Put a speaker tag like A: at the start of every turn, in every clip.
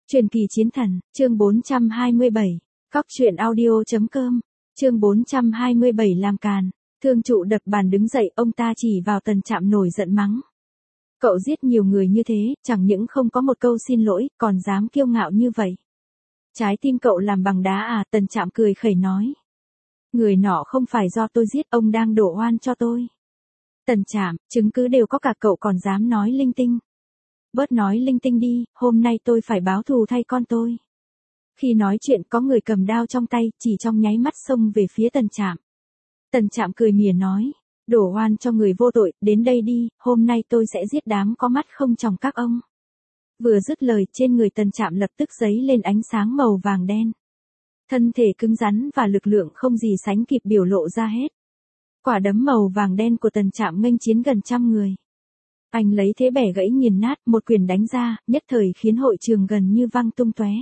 A: Truyền kỳ chiến thần, chương 427, Cóc truyện audio.com, chương 427 làm càn, thương trụ đập bàn đứng dậy, ông ta chỉ vào Tần Trạm nổi giận mắng. Cậu giết nhiều người như thế, chẳng những không có một câu xin lỗi, còn dám kiêu ngạo như vậy. Trái tim cậu làm bằng đá à? Tần Trạm cười khẩy nói. Người nọ không phải do tôi giết, ông đang đổ oan cho tôi. Tần Trạm, chứng cứ đều có cả, cậu còn dám nói linh tinh. Bớt nói linh tinh đi, hôm nay tôi phải báo thù thay con tôi. Khi nói chuyện có người cầm đao trong tay, chỉ trong nháy mắt xông về phía Tần Trạm. Tần Trạm cười mỉa nói, đổ oan cho người vô tội, đến đây đi, hôm nay tôi sẽ giết đám có mắt không tròng các ông. Vừa dứt lời, trên người Tần Trạm lập tức giấy lên ánh sáng màu vàng đen. Thân thể cứng rắn và lực lượng không gì sánh kịp biểu lộ ra hết. Quả đấm màu vàng đen của Tần Trạm nghênh chiến gần trăm người. Anh lấy thế bẻ gãy nghiền nát, một quyền đánh ra, nhất thời khiến hội trường gần như văng tung tóe.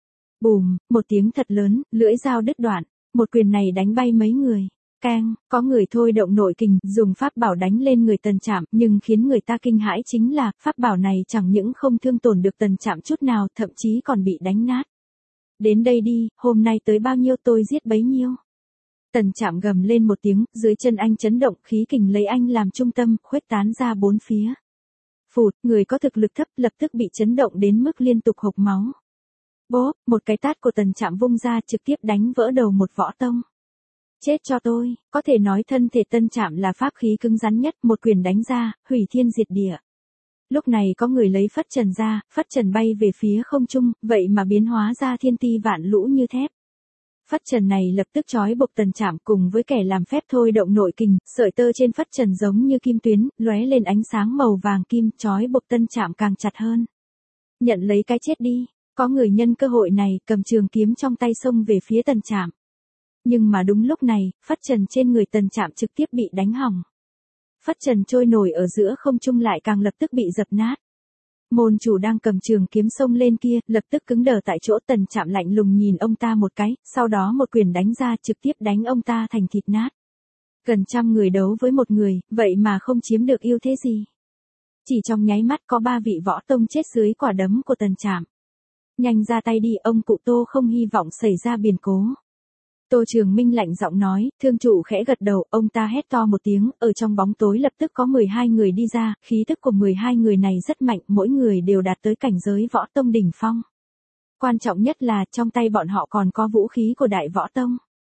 A: Bùm, một tiếng thật lớn, lưỡi dao đứt đoạn, một quyền này đánh bay mấy người. Keng, có người thôi động nội kình, dùng pháp bảo đánh lên người Tần Trạm, nhưng khiến người ta kinh hãi chính là, pháp bảo này chẳng những không thương tổn được Tần Trạm chút nào, thậm chí còn bị đánh nát. Đến đây đi, hôm nay tới bao nhiêu tôi giết bấy nhiêu. Tần Trạm gầm lên một tiếng, dưới chân anh chấn động, khí kình lấy anh làm trung tâm, khuếch tán ra bốn phía. Phụt, người có thực lực thấp lập tức bị chấn động đến mức liên tục hộc máu. Bốp, một cái tát của Tần Trạm vung ra trực tiếp đánh vỡ đầu một võ tông. Chết cho tôi, có thể nói thân thể Tần Trạm là pháp khí cứng rắn nhất, một quyền đánh ra, hủy thiên diệt địa. Lúc này có người lấy phất trần ra, phất trần bay về phía không trung, vậy mà biến hóa ra thiên ti vạn lũ như thép. Phất trần này lập tức trói buộc Tần Trạm cùng với kẻ làm phép thôi động nội kình, sợi tơ trên phất trần giống như kim tuyến, lóe lên ánh sáng màu vàng kim, trói buộc Tần Trạm càng chặt hơn. Nhận lấy cái chết đi, có người nhân cơ hội này cầm trường kiếm trong tay xông về phía Tần Trạm. Nhưng mà đúng lúc này, phất trần trên người Tần Trạm trực tiếp bị đánh hỏng. Phất trần trôi nổi ở giữa không trung lại càng lập tức bị dập nát. Môn chủ đang cầm trường kiếm xông lên kia, lập tức cứng đờ tại chỗ. Tần Trạm lạnh lùng nhìn ông ta một cái, sau đó một quyền đánh ra trực tiếp đánh ông ta thành thịt nát. Gần trăm người đấu với một người, vậy mà không chiếm được ưu thế gì. Chỉ trong nháy mắt có 3 vị võ tông chết dưới quả đấm của Tần Trạm. Nhanh ra tay đi, ông cụ Tô không hy vọng xảy ra biến cố. Tô Trường Minh lạnh giọng nói, thương chủ khẽ gật đầu, ông ta hét to một tiếng, ở trong bóng tối lập tức có 12 người đi ra, khí tức của 12 người này rất mạnh, mỗi người đều đạt tới cảnh giới võ tông đỉnh phong. Quan trọng nhất là, trong tay bọn họ còn có vũ khí của đại võ tông.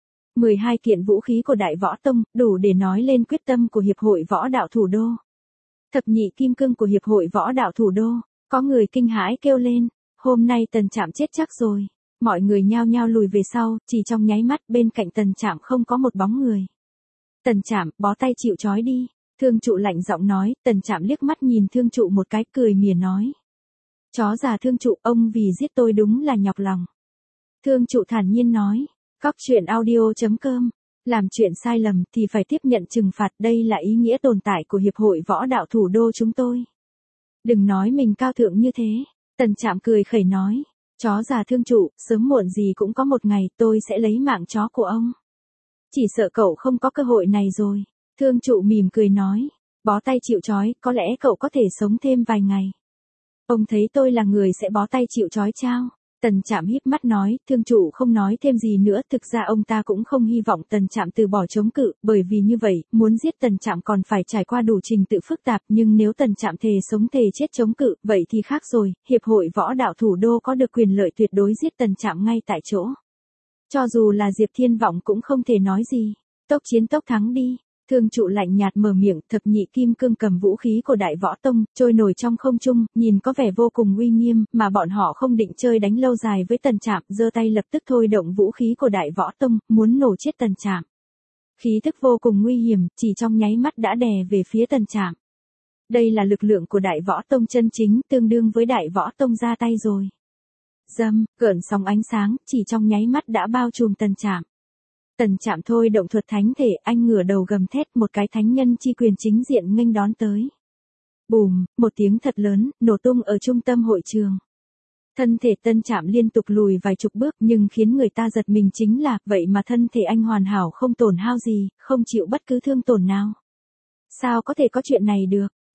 A: 12 kiện vũ khí của đại võ tông, đủ để nói lên quyết tâm của Hiệp hội Võ Đạo Thủ Đô. Thập nhị kim cương của Hiệp hội Võ Đạo Thủ Đô, có người kinh hãi kêu lên, hôm nay Tần Trạm chết chắc rồi. Mọi người nhao nhao lùi về sau, chỉ trong nháy mắt bên cạnh Tần Trạm không có một bóng người. Tần Trạm, bó tay chịu trói đi, thương trụ lạnh giọng nói. Tần Trạm liếc mắt nhìn thương trụ một cái, cười mỉa nói. Chó già thương trụ, ông vì giết tôi đúng là nhọc lòng. Thương trụ thản nhiên nói, Cóc truyện audio.com, làm chuyện sai lầm thì phải tiếp nhận trừng phạt, đây là ý nghĩa tồn tại của Hiệp hội Võ Đạo Thủ Đô chúng tôi. Đừng nói mình cao thượng như thế, Tần Trạm cười khẩy nói. Chó già thương trụ, sớm muộn gì cũng có một ngày tôi sẽ lấy mạng chó của ông. Chỉ sợ cậu không có cơ hội này rồi. Thương trụ mỉm cười nói, bó tay chịu trói, có lẽ cậu có thể sống thêm vài ngày. Ông thấy tôi là người sẽ bó tay chịu trói chao? Tần Trạm híp mắt nói, thương trụ không nói thêm gì nữa, thực ra ông ta cũng không hy vọng Tần Trạm từ bỏ chống cự, bởi vì như vậy, muốn giết Tần Trạm còn phải trải qua đủ trình tự phức tạp, nhưng nếu Tần Trạm thề sống thề chết chống cự, vậy thì khác rồi, Hiệp hội Võ Đạo Thủ Đô có được quyền lợi tuyệt đối giết Tần Trạm ngay tại chỗ. Cho dù là Diệp Thiên Vọng cũng không thể nói gì, tốc chiến tốc thắng đi. Thương trụ lạnh nhạt mở miệng, thập nhị kim cương cầm vũ khí của đại võ tông, trôi nổi trong không trung, nhìn có vẻ vô cùng uy nghiêm, mà bọn họ không định chơi đánh lâu dài với Tần Trạm, giơ tay lập tức thôi động vũ khí của đại võ tông, muốn nổ chết Tần Trạm. Khí tức vô cùng nguy hiểm, chỉ trong nháy mắt đã đè về phía Tần Trạm. Đây là lực lượng của đại võ tông chân chính, tương đương với đại võ tông ra tay rồi. Dâm, gợn sóng ánh sáng, chỉ trong nháy mắt đã bao trùm Tần Trạm. Tần Trạm thôi động thuật thánh thể, anh ngửa đầu gầm thét, một cái thánh nhân chi quyền chính diện nghênh đón tới. Bùm, một tiếng thật lớn, nổ tung ở trung tâm hội trường. Thân thể Tần Trạm liên tục lùi vài chục bước, nhưng khiến người ta giật mình chính là, vậy mà thân thể anh hoàn hảo không tổn hao gì, không chịu bất cứ thương tổn nào. Sao có thể có chuyện này được?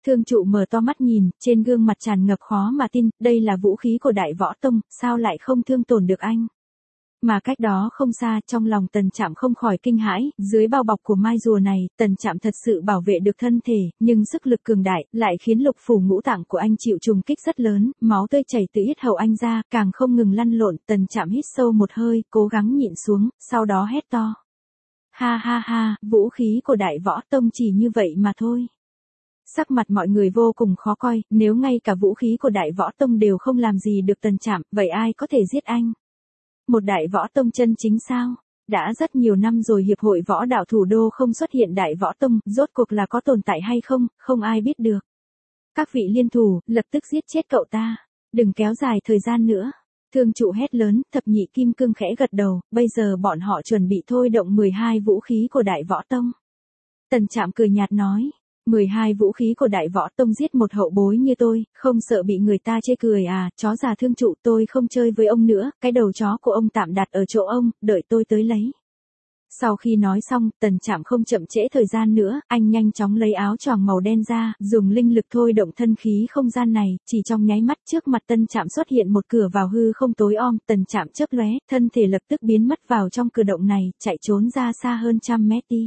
A: Thương trụ mở to mắt nhìn, trên gương mặt tràn ngập khó mà tin, đây là vũ khí của Đại Võ Tông, sao lại không thương tổn được anh? Mà cách đó không xa, trong lòng Tần Trạm không khỏi kinh hãi, dưới bao bọc của mai rùa này, Tần Trạm thật sự bảo vệ được thân thể, nhưng sức lực cường đại, lại khiến lục phủ ngũ tạng của anh chịu trùng kích rất lớn, máu tươi chảy từ yết hầu anh ra, càng không ngừng lăn lộn, Tần Trạm hít sâu một hơi, cố gắng nhịn xuống, sau đó hét to. Ha ha ha, vũ khí của Đại Võ Tông chỉ như vậy mà thôi. Sắc mặt mọi người vô cùng khó coi, nếu ngay cả vũ khí của Đại Võ Tông đều không làm gì được Tần Trạm, vậy ai có thể giết anh? Một Đại Võ Tông chân chính sao? Đã rất nhiều năm rồi Hiệp hội Võ đạo Thủ đô không xuất hiện Đại Võ Tông, rốt cuộc là có tồn tại hay không, không ai biết được. Các vị liên thủ, lập tức giết chết cậu ta. Đừng kéo dài thời gian nữa. Thương trụ hét lớn, thập nhị kim cương khẽ gật đầu, bây giờ bọn họ chuẩn bị thôi động 12 vũ khí của Đại Võ Tông. Tần Trạm cười nhạt nói. 12 vũ khí của Đại Võ Tông giết một hậu bối như tôi, không sợ bị người ta chê cười à, chó già thương trụ, tôi không chơi với ông nữa, cái đầu chó của ông tạm đặt ở chỗ ông, đợi tôi tới lấy. Sau khi nói xong, Tần Trạm không chậm trễ thời gian nữa, anh nhanh chóng lấy áo choàng màu đen ra, dùng linh lực thôi động thân khí không gian này, chỉ trong nháy mắt trước mặt Tần Trạm xuất hiện một cửa vào hư không tối om, Tần Trạm chớp lóe, thân thể lập tức biến mất vào trong cửa động này, chạy trốn ra xa hơn trăm mét đi.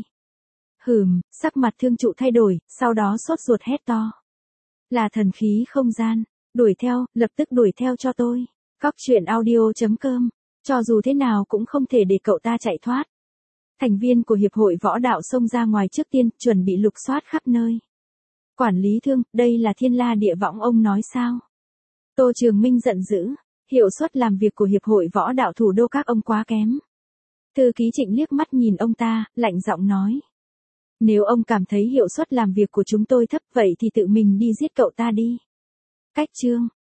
A: Sắc mặt thương trụ thay đổi, sau đó sốt ruột hét to. Là thần khí không gian, đuổi theo, lập tức đuổi theo cho tôi. Cóc truyện audio.com, cho dù thế nào cũng không thể để cậu ta chạy thoát. Thành viên của Hiệp hội Võ đạo xông ra ngoài trước tiên, chuẩn bị lục soát khắp nơi. Quản lý Thương, đây là thiên la địa võng ông nói sao? Tô Trường Minh giận dữ, hiệu suất làm việc của Hiệp hội Võ đạo Thủ đô các ông quá kém. Thư ký Trịnh liếc mắt nhìn ông ta, lạnh giọng nói. Nếu ông cảm thấy hiệu suất làm việc của chúng tôi thấp vậy thì tự mình đi giết cậu ta đi. Cách chương